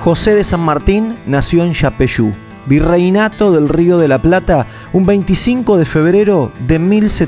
José de San Martín nació en Yapeyú, virreinato del Río de la Plata, un 25 de febrero de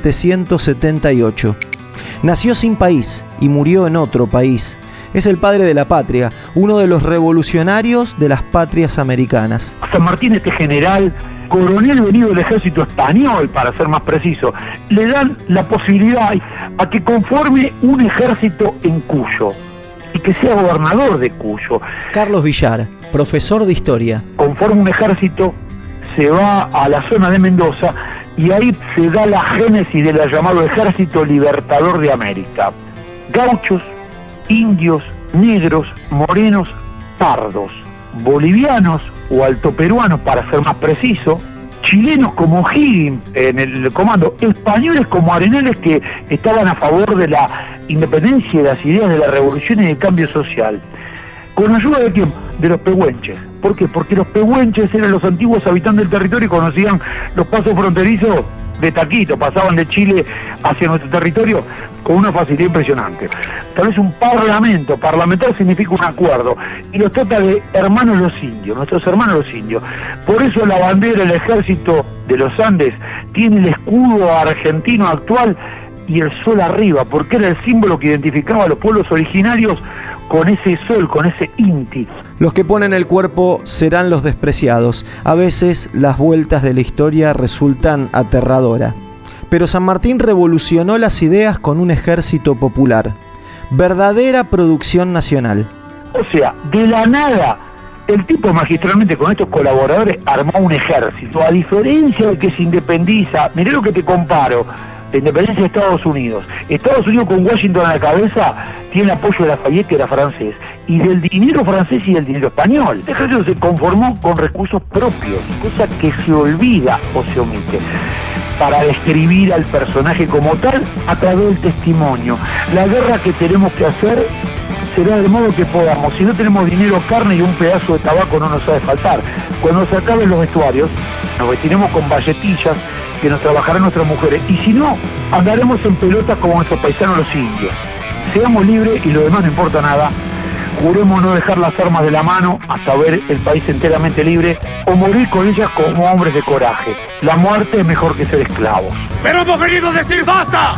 1778. Nació sin país y murió en otro país. Es el padre de la patria, uno de los revolucionarios de las patrias americanas. San Martín, este general, coronel venido del ejército español, para ser más preciso, le dan la posibilidad a que conforme un ejército en Cuyo y que sea gobernador de Cuyo. Carlos Villar, profesor de historia. Conforma un ejército, se va a la zona de Mendoza y ahí se da la génesis del llamado Ejército Libertador de América. Gauchos, indios, negros, morenos, pardos, bolivianos o altoperuanos, para ser más preciso, chilenos como O'Higgins en el comando, españoles como Arenales, que estaban a favor de la independencia y de las ideas de la revolución y del cambio social. ¿Con ayuda de quién? De los pehuenches. ¿Por qué? Porque los pehuenches eran los antiguos habitantes del territorio y conocían los pasos fronterizos de taquito, pasaban de Chile hacia nuestro territorio con una facilidad impresionante. Tal vez un parlamentar significa un acuerdo, y los trata de hermanos los indios, nuestros hermanos los indios. Por eso la bandera del ejército de los Andes tiene el escudo argentino actual y el sol arriba, porque era el símbolo que identificaba a los pueblos originarios con ese sol, con ese Inti. Los que ponen el cuerpo serán los despreciados. A veces las vueltas de la historia resultan aterradoras. Pero San Martín revolucionó las ideas con un ejército popular. Verdadera producción nacional. O sea, de la nada, el tipo magistralmente con estos colaboradores armó un ejército. A diferencia de que se independiza, mirá lo que te comparo, la independencia de Estados Unidos. Estados Unidos, con Washington a la cabeza, tiene el apoyo de Lafayette, que era francés, y del dinero francés y del dinero español. El ejército se conformó con recursos propios, cosa que se olvida o se omite, para describir al personaje como tal a través del testimonio. La guerra que tenemos que hacer será del modo que podamos. Si no tenemos dinero, carne y un pedazo de tabaco no nos ha de faltar. Cuando se acaben los vestuarios, nos vestiremos con valletillas que nos trabajarán nuestras mujeres, y si no, andaremos en pelotas como nuestros paisanos los indios. Seamos libres y lo demás no importa nada. Juremos no dejar las armas de la mano hasta ver el país enteramente libre, o morir con ellas como hombres de coraje. La muerte es mejor que ser esclavos. ¡Pero hemos venido a decir basta!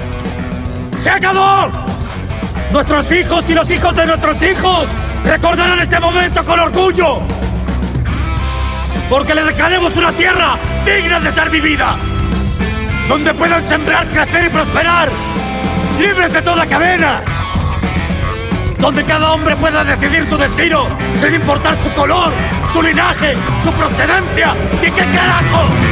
¡Se acabó! Nuestros hijos y los hijos de nuestros hijos recordarán este momento con orgullo, porque les dejaremos una tierra digna de ser vivida, donde puedan sembrar, crecer y prosperar, libres de toda cadena, donde cada hombre pueda decidir su destino sin importar su color, su linaje, su procedencia y qué carajo.